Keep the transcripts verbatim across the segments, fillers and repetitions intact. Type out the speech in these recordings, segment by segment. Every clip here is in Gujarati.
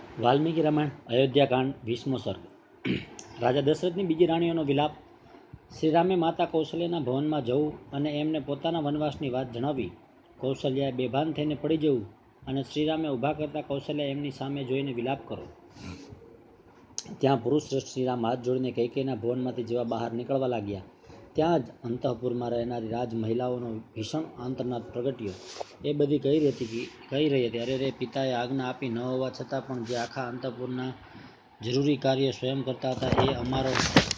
વાલ્મીકી રામાયણ અયોધ્યાકાંડ વીસમો સર્ગ. રાજા દશરથની બીજી રાણીઓનો વિલાપ. શ્રીરામે માતા કૌશલ્યાના ભવનમાં જવું અને એમને પોતાના વનવાસની વાત જણાવી. કૌશલ્યાએ બેભાન થઈને પડી જવું અને શ્રીરામે ઊભા કરતા કૌશલ્યા એમની સામે જોઈને વિલાપ કરો. ત્યાં પુરુષ શ્રેષ્ઠ શ્રીરામ હાથ જોડીને કૈકેયીના ભવનમાંથી જેવા બહાર નીકળવા લાગ્યા, ત્યાં જ અંતઃપુરમાં રહેનારી રાજ મહિલાઓનો ભીષણ આંતરનાદ પ્રગટ્યો. એ બધી કહી રહી હતી કહી રહી હતી અરે રે, પિતાએ આજ્ઞા આપી ન હોવા છતાં પણ જે આખા અંતઃપુરના જરૂરી કાર્ય સ્વયં કરતા હતા, એ અમારો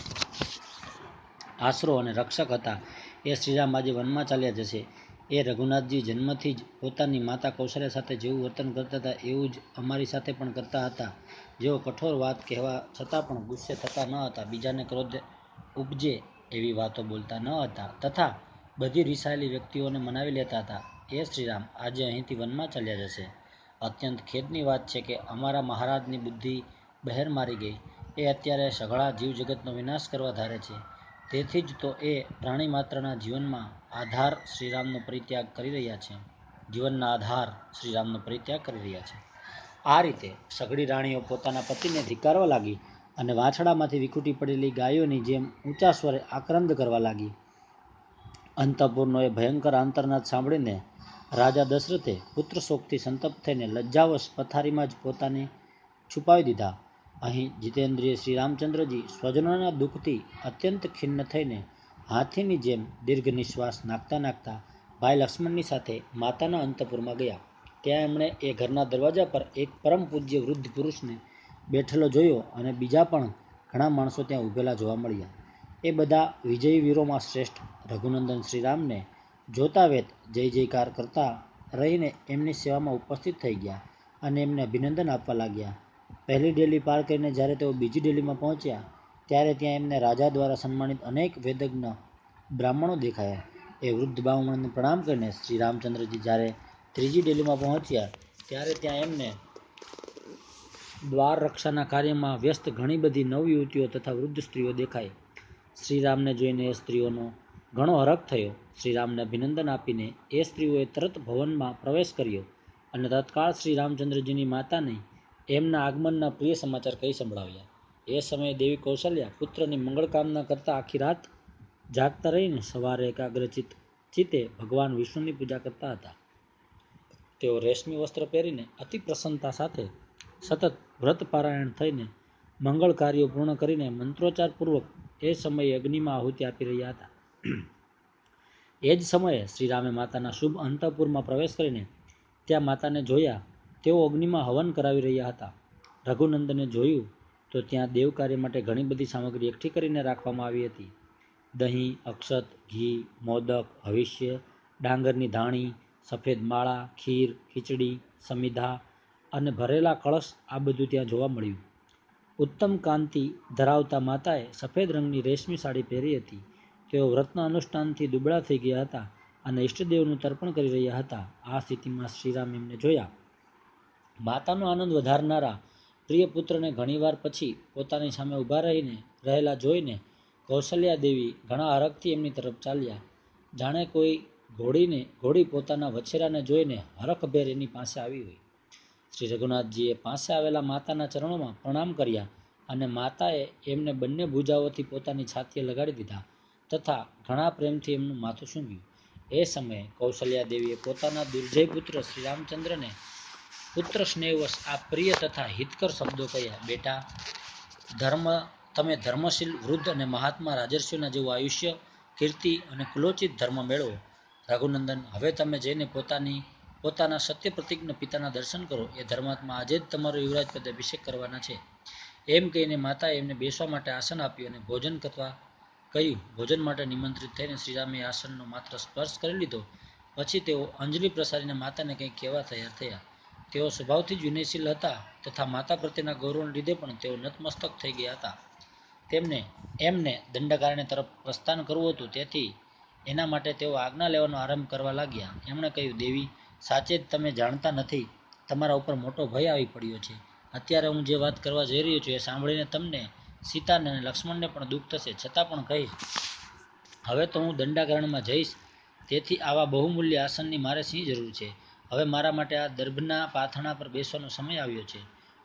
આશરો અને રક્ષક હતા, એ શ્રીરામ આજે વનમાં ચાલ્યા જશે. એ રઘુનાથજી જન્મથી જ પોતાની માતા કૌશલ્યા સાથે જેવું વર્તન કરતા હતા એવું જ અમારી સાથે પણ કરતા હતા. જેઓ કઠોર વાત કહેવા છતાં પણ ગુસ્સે થતા ન હતા, બીજાને ક્રોધ ઉપજે એવી વાતો બોલતા ન હતા, તથા બધી રીસાયેલી વ્યક્તિઓને મનાવી લેતા હતા. એ શ્રીરામ આજે અહીંથી વનમાં ચાલ્યા જશે. અત્યંત ખેદની વાત છે કે અમારા મહારાજની બુદ્ધિ બહેર મારી ગઈ. એ અત્યારે સઘળા જીવજગતનો વિનાશ કરવા ધારે છે. તેથી જ તો એ પ્રાણી માત્રના જીવનમાં આધાર શ્રીરામનો પરિત્યાગ કરી રહ્યા છે જીવનના આધાર શ્રીરામનો પરિત્યાગ કરી રહ્યા છે. આ રીતે સઘળી રાણીઓ પોતાના પતિને ધિક્કારવા લાગી અને વાછડામાંથી વિખૂટી પડેલી ગાયોની જેમ ઊંચા સ્વરે આક્રંદ કરવા લાગી. અંતઃપુરનો એ ભયંકર આંતરનાદ સાંભળીને રાજા દશરથે પુત્ર શોકથી સંતપ્ત થઈને લજ્જાવશ પથારીમાં જ પોતાને છુપાવી દીધા. અહીં જીતેન્દ્રિય શ્રી રામચંદ્રજી સ્વજનોના દુઃખથી અત્યંત ખિન્ન થઈને હાથીની જેમ દીર્ઘ નિશ્વાસ નાખતા નાખતા ભાઈ લક્ષ્મણની સાથે માતાના અંતઃપુરમાં ગયા. ત્યાં એમણે એ ઘરના દરવાજા પર એક પરમ પૂજ્ય વૃદ્ધ પુરુષને બેઠેલો જોયો અને બીજા પણ ઘણા માણસો ત્યાં ઊભેલા જોવા મળ્યા. એ બધા વિજયી વીરોમાં શ્રેષ્ઠ રઘુનંદન શ્રીરામને જોતા વેત જય જયકાર કરતા રહીને એમની સેવામાં ઉપસ્થિત થઈ ગયા અને એમને અભિનંદન આપવા લાગ્યા. પહેલી ડેલી પાર કરીને જ્યારે તેઓ બીજી ડેલીમાં પહોંચ્યા ત્યારે ત્યાં એમને રાજા દ્વારા સન્માનિત અનેક વેદજ્ઞ બ્રાહ્મણો દેખાયા. એ વૃદ્ધ બ્રાહ્મણોને પ્રણામ કરીને શ્રી રામચંદ્રજી જ્યારે ત્રીજી ડેલીમાં પહોંચ્યા ત્યારે ત્યાં એમને દ્વાર રક્ષાના કાર્યમાં વ્યસ્ત ઘણી બધી નવયુવતીઓ તથા વૃદ્ધ સ્ત્રીઓ દેખાઈ. શ્રીરામને જોઈને એ સ્ત્રીઓનો ઘણો હરખ થયો. શ્રીરામને અભિનંદન આપીને એ સ્ત્રીઓએ તરત ભવનમાં પ્રવેશ કર્યો અને તત્કાળ શ્રી રામચંદ્રજીની માતાને એમના આગમનના પ્રિય સમાચાર કહી સંભળાવ્યા. એ સમયે દેવી કૌશલ્યા પુત્રની મંગળ કામના કરતા આખી રાત જાગતા રહીને સવારે એકાગ્રચિત ચિત્તે ભગવાન વિષ્ણુની પૂજા કરતા હતા. તેઓ રેશમી વસ્ત્ર પહેરીને અતિ પ્રસન્નતા સાથે સતત વ્રત પારાયણ થઈને મંગળ કાર્યો પૂર્ણ કરીને મંત્રોચ્ચાર પૂર્વક એ સમયે અગ્નિમાં આહુતિ આપી રહ્યા હતા. એ જ સમયે શ્રીરામે માતાના શુભ અંતઃપુરમાં પ્રવેશ કરીને ત્યાં માતાને જોયા. તેઓ અગ્નિમાં હવન કરાવી રહ્યા હતા. રઘુનંદને જોયું તો ત્યાં દેવ કાર્ય માટે ઘણી બધી સામગ્રી એકઠી કરીને રાખવામાં આવી હતી. દહીં, અક્ષત, ઘી, મોદક, હવિષ્ય, ડાંગરની ધાણી, સફેદ માળા, ખીર, ખીચડી, સમિધા અને ભરેલા કળશ, આ બધું ત્યાં જોવા મળ્યું. ઉત્તમ કાંતિ ધરાવતા માતાએ સફેદ રંગની રેશમી સાડી પહેરી હતી. તેઓ વ્રતના અનુષ્ઠાનથી દુબળા થઈ ગયા હતા અને ઈષ્ટદેવનું તર્પણ કરી રહ્યા હતા. આ સ્થિતિમાં શ્રીરામ એમને જોયા. માતાનો આનંદ વધારનારા પ્રિય પુત્રને ઘણીવાર પછી પોતાની સામે ઊભા રહીને રહેલા જોઈને કૌશલ્યા દેવી ઘણા હરખથી એમની તરફ ચાલ્યા, જાણે કોઈ ઘોડીને ઘોડી પોતાના વછેરાને જોઈને હરખભેર એની પાસે આવી હોય. શ્રી રઘુનાથજીએ પાસે આવેલા માતાના ચરણોમાં પ્રણામ કર્યા અને માતાએ એમને બંને ભુજાઓથી પોતાની છાતીએ લગાડી દીધા તથા ઘણા પ્રેમથી એમનું માથું સૂંઘ્યું. એ સમયે કૌશલ્યા દેવીએ પોતાના દુર્જય પુત્ર શ્રી રામચંદ્રને પુત્ર સ્નેહવશ આ પ્રિય તથા હિતકર શબ્દો કહ્યા. બેટા, ધર્મ તમે ધર્મશીલ વૃદ્ધ અને મહાત્મા રાજર્ષિઓના જેવું આયુષ્ય, કીર્તિ અને કુલોચિત ધર્મ મેળવો. રઘુનંદન, હવે તમે જઈને પોતાની પોતાના સત્ય પ્રતિજ્ઞ પિતાના દર્શન કરો. એ ધર્માત્મા આજે જ તમારો યુવરાજ પદે અભિષેક કરવાના છે. એમ કહીને માતાએ એમને બેસવા માટે આસન આપ્યું અને ભોજન કરવા કહ્યું. ભોજન માટે નિમંત્રિત થઈને શ્રીરામે આસનનો માત્ર સ્પર્શ કરી લીધો. પછી તેઓ અંજલિ પ્રસારીને માતાને કંઈક કહેવા તૈયાર થયા. તેઓ સ્વભાવથી જ વિનયશીલ હતા તથા માતા પ્રત્યેના ગૌરવને લીધે પણ તેઓ નતમસ્તક થઈ ગયા હતા. તેમને એમને દંડકારણ્ય તરફ પ્રસ્થાન કરવું હતું, તેથી એના માટે તેઓ આજ્ઞા લેવાનો આરંભ કરવા લાગ્યા. એમણે કહ્યું, દેવી, સાચે જ તમે જાણતા નથી, તમારા ઉપર મોટો ભય આવી પડ્યો છે. અત્યારે હું જે વાત કરવા જઈ રહ્યો છું એ સાંભળીને તમને, સીતાને અને લક્ષ્મણને પણ દુઃખ થશે, છતાં પણ કહીશ. હવે તો હું દંડાકરણમાં જઈશ, તેથી આવા બહુમૂલ્ય આસનની મારે શી જરૂર છે? હવે મારા માટે આ દર્ભના પાથરણા પર બેસવાનો સમય આવ્યો છે.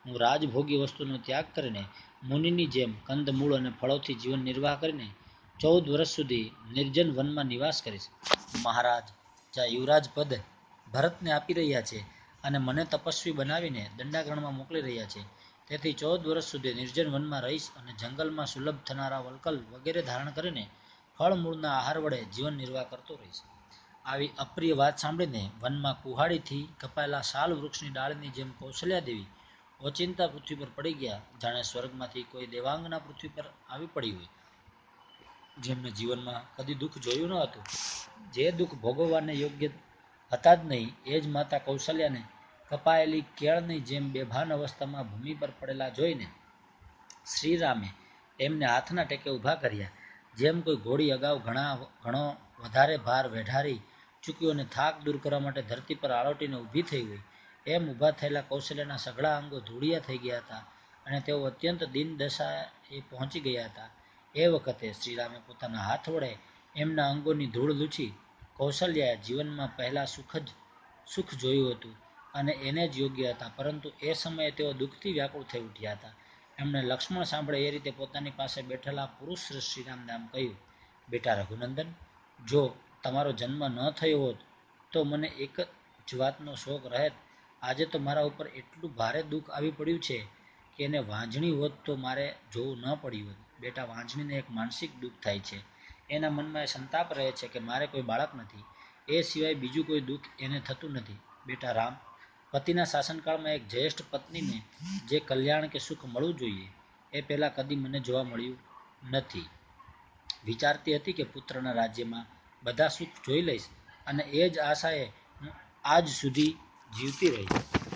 હું રાજભોગી વસ્તુનો ત્યાગ કરીને મુનિની જેમ કંદમૂળ અને ફળોથી જીવન નિર્વાહ કરીને ચૌદ વર્ષ સુધી નિર્જન વનમાં નિવાસ કરીશ. મહારાજ જ્યાં યુવરાજ પદ ભરતને આપી રહ્યા છે અને મને તપસ્વી બનાવીને દંડાકરણમાં મોકલી રહ્યા છે, તેથી ચૌદ વર્ષ સુધી નિર્જન વનમાં રહીશ અને જંગલમાં સુલભ થનારા વલ્કલ વગેરે ધારણ કરીને ફળમૂળના આહાર વડે જીવન નિર્વાહ કરતો રહીશ. આવી અપ્રિય વાત સાંભળીને વનમાં કુહાડીથી કપાયેલા શાલ વૃક્ષની ડાળની જેમ કૌશલ્યા દેવી ઓચિંતા પૃથ્વી પર પડી ગયા, જાણે સ્વર્ગમાંથી કોઈ દેવાંગના પૃથ્વી પર આવી પડી હોય, જેમને જીવનમાં કદી દુઃખ જોયું ન હતું, જે દુઃખ ભોગવવાને યોગ્ય હતા જ નહીં, એ જ માતા કૌશલ્યાને કપાયેલી કેળની જેમ બેભાન અવસ્થામાં ભૂમિ પર પડેલા જોઈને શ્રીરામે એમને હાથના ટેકે ઊભા કર્યા. જેમ કોઈ ઘોડી અગાઉ ઘણા ઘણો વધારે ભાર વેઢારી ચૂક્યો અને થાક દૂર કરવા માટે ધરતી પર આળોટીને ઊભી થઈ હોય, એમ ઊભા થયેલા કૌશલ્યના સઘળા અંગો ધૂળિયા થઈ ગયા હતા અને તેઓ અત્યંત દીન દશાએ પહોંચી ગયા હતા. એ વખતે શ્રીરામે પોતાના હાથ વડે એમના અંગોની ધૂળ લૂછી કૌશલ્યાએ જીવનમાં પહેલા સુખ જ સુખ જોયું હતું અને એને જ યોગ્ય હતા, પરંતુ એ સમયે તેઓ દુઃખથી વ્યાકુળ થઈ ઉઠ્યા હતા. એમણે લક્ષ્મણ સાંભળે એ રીતે પોતાની પાસે બેઠેલા પુરુષ શ્રીરામને આમ કહ્યું, બેટા રઘુનંદન, જો તમારો જન્મ ન થયો હોત તો મને એક જ વાતનો શોક રહેત. આજે તો મારા ઉપર એટલું ભારે દુઃખ આવી પડ્યું છે કે એને વાંઝણી હોત તો મારે જોવું ન પડ્યું હોત. બેટા, વાંઝણીને એક માનસિક દુઃખ થાય છે. એના મનમાં એ સંતાપ રહે છે કે મારે કોઈ બાળક નથી, એ સિવાય બીજું કોઈ દુઃખ એને થતું નથી. બેટા રામ, પતિના શાસનકાળમાં એક જ્યેષ્ઠ પત્નીને જે કલ્યાણ કે સુખ મળવું જોઈએ એ પહેલાં કદી મને જોવા મળ્યું નથી. વિચારતી હતી કે પુત્રના રાજ્યમાં બધા સુખ જોઈ લઈશ અને એ જ આશાએ હું આજ સુધી જીવતી રહી.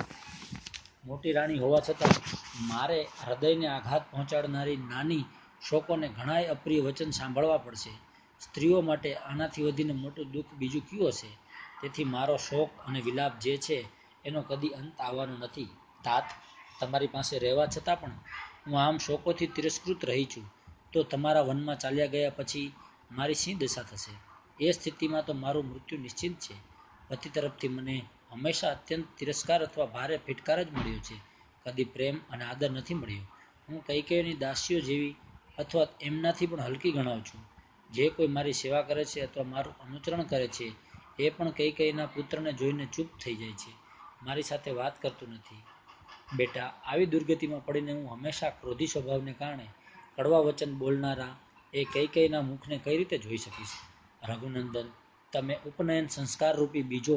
મોટી રાણી હોવા છતાં મારે હૃદયને આઘાત પહોંચાડનારી નાની શોકોને ઘણાય અપ્રિય વચન સાંભળવા પડશે. સ્ત્રીઓ માટે આનાથી વધીને મોટું દુઃખ બીજું કયું હશે? તેથી મારો શોક અને વિલાપ જે છે એનો કદી અંત આવવાનો નથી. તાત, તમારી પાસે રહેવા છતાં પણ હું આમ શોકોથી તિરસ્કૃત રહી છું, તો તમારા વનમાં ચાલ્યા ગયા પછી મારી શી દશા થશે? એ સ્થિતિમાં તો મારું મૃત્યુ નિશ્ચિત છે. પતિ તરફથી મને હંમેશા અત્યંત તિરસ્કાર અથવા ભારે ફિટકાર જ મળ્યો છે, કદી પ્રેમ અને આદર નથી મળ્યો. હું કૈકેયીની દાસીઓ જેવી અથવા એમનાથી પણ હલકી ગણાઉં છું. જે કોઈ મારી સેવા કરે છે અથવા મારું અનુચરણ કરે છે એ પણ કૈકેયીના પુત્રને જોઈને ચૂપ થઈ જાય છે, મારી સાથે વાત કરતું નથી. બેટા, આવી દુર્ગતિમાં પડીને હું હંમેશા ક્રોધી સ્વભાવને કારણે કડવા વચન બોલનારા એ કૈકેયીના મુખને કઈ રીતે જોઈ શકીશ? રઘુનંદન, તમે ઉપનયન સંસ્કાર રૂપી બીજો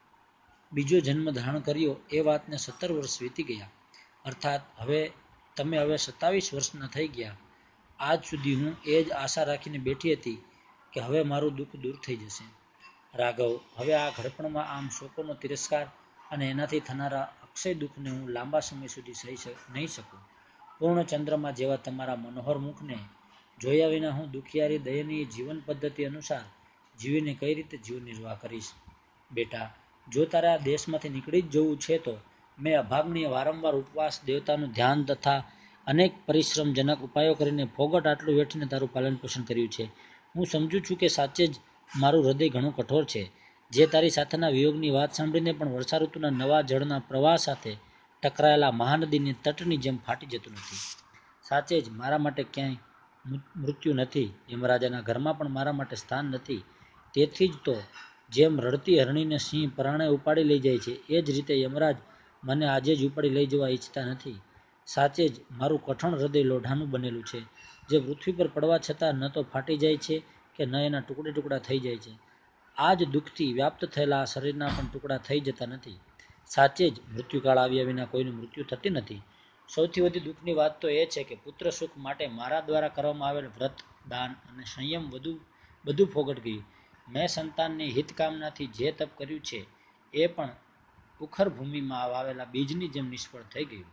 બીજો જન્મ ધારણ કર્યો એ વાતને સત્તર વર્ષ વીતી ગયા, અર્થાત હવે તમે હવે સત્તાવીસ વર્ષના થઈ ગયા. આજ સુધી હું એ જ આશા રાખીને બેઠી હતી કે હવે મારું દુઃખ દૂર થઈ જશે. રાઘવ, હવે આ ઘડપણમાં આમ શોકોનો તિરસ્કાર અને એનાથી થનારા અક્ષય દુઃખને હું લાંબા સમય સુધી સહી નહીં શકું. પૂર્ણ ચંદ્રમા જેવા તમારા મનોહર મુખને જોયા વિના હું દુખિયારી દયનીય જીવન પદ્ધતિ અનુસાર જીવીને કઈ રીતે જીવન નિર્વાહ કરીશ? બેટા, જો તારે આ દેશમાંથી નીકળી જ જવું છે તો મેં અભાગણીય વારંવાર ઉપવાસ, દેવતાનું ધ્યાન તથા અનેક પરિશ્રમજનક ઉપાયો કરીને ફોગટ આટલું વેઠીને તારું પાલન પોષણ કર્યું છે. હું સમજુ છું કે સાચે જ મારું હૃદય ઘણું કઠોર છે, જે તારી સાથેના વિયોગની વાત સાંભળીને પણ વર્ષાઋતુના નવા જળના પ્રવાહ સાથે ટકરાયેલા મહાનદીની તટની જેમ ફાટી જતું નથી. સાચે જ મારા માટે ક્યાંય મૃત્યુ નથી, યમરાજાના ઘરમાં પણ મારા માટે સ્થાન નથી. તેથી જ તો જેમ રડતી હરણીને સિંહ પરાણે ઉપાડી લઈ જાય છે, એ જ રીતે યમરાજ મને આજે જ ઉપાડી લઈ જવા ઈચ્છતા નથી. સાચે જ મારું કઠણ હૃદય લોઢાનું બનેલું છે, જે પૃથ્વી પર પડવા છતાં ન તો ફાટી જાય છે કે ન એના ટુકડે ટુકડા થઈ જાય છે. આ જ દુઃખથી વ્યાપ્ત થયેલા આ શરીરના પણ ટુકડા થઈ જતા નથી. સાચે જ મૃત્યુકાળ આવ્યા વિના કોઈની મૃત્યુ થતી નથી. સૌથી વધુ દુઃખની વાત તો એ છે કે પુત્ર સુખ માટે મારા દ્વારા કરવામાં આવેલ વ્રત, દાન અને સંયમ વધુ બધું ફોગટ ગયું. મેં સંતાનની હિતકામનાથી જે તપ કર્યું છે એ પણ ઉખર ભૂમિમાં વાવેલા બીજની જેમ નિષ્ફળ થઈ ગયું.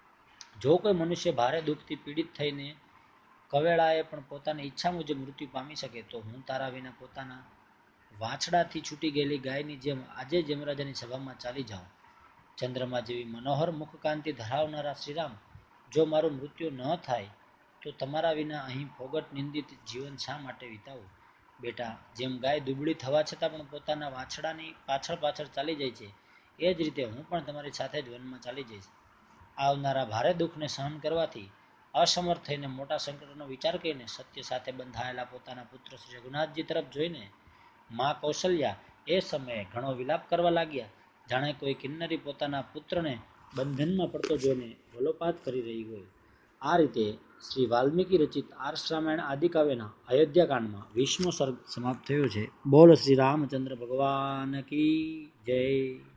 જો કોઈ મનુષ્ય ભારે દુઃખથી પીડિત થઈને કવેળાએ પણ પોતાની ઈચ્છા મુજબ મૃત્યુ પામી શકે તો હું તારા વિના પોતાના વાછડાથી છૂટી ગયેલી ગાયની જેમ આજે જ યમરાજાની સભામાં ચાલી જાઉં. ચંદ્રમા જેવી મનોહર મુખકાંતિ ધરાવનારા શ્રીરામ, જો મારું મૃત્યુ ન થાય તો તમારા વિના અહીં ફોગટ નિંદિત જીવન શા માટે વિતાવું? બેટા, જેમ ગાય દુબળી થવા છતાં પણ પોતાના વાછડાની પાછળ પાછળ ચાલી જાય છે, એ જ રીતે હું પણ તમારી સાથે જ વનમાં ચાલી જઈશ. આવનારા ભારે દુઃખને સહન કરવાથી અસમર્થ થઈને મોટા સંકટનો વિચાર કરીને સત્ય સાથે બંધાયેલા પોતાના પુત્ર શ્રી રઘુનાથજી તરફ જોઈને મા કૌશલ્યા એ સમયે ઘણો વિલાપ કરવા લાગ્યા, જાણે કોઈ કિન્નરી પોતાના પુત્રને બંધનમાં પડતો જોઈને વલોપાત કરી રહી હોય. આ રીતે શ્રી વાલ્મીકી રચિત આર્ષ રામાયણ આદિકાવ્યના અયોધ્યાકાંડમાં વીસમો સર્ગ સમાપ્ત થયો છે. બોલ શ્રી રામચંદ્ર ભગવાન કી જય.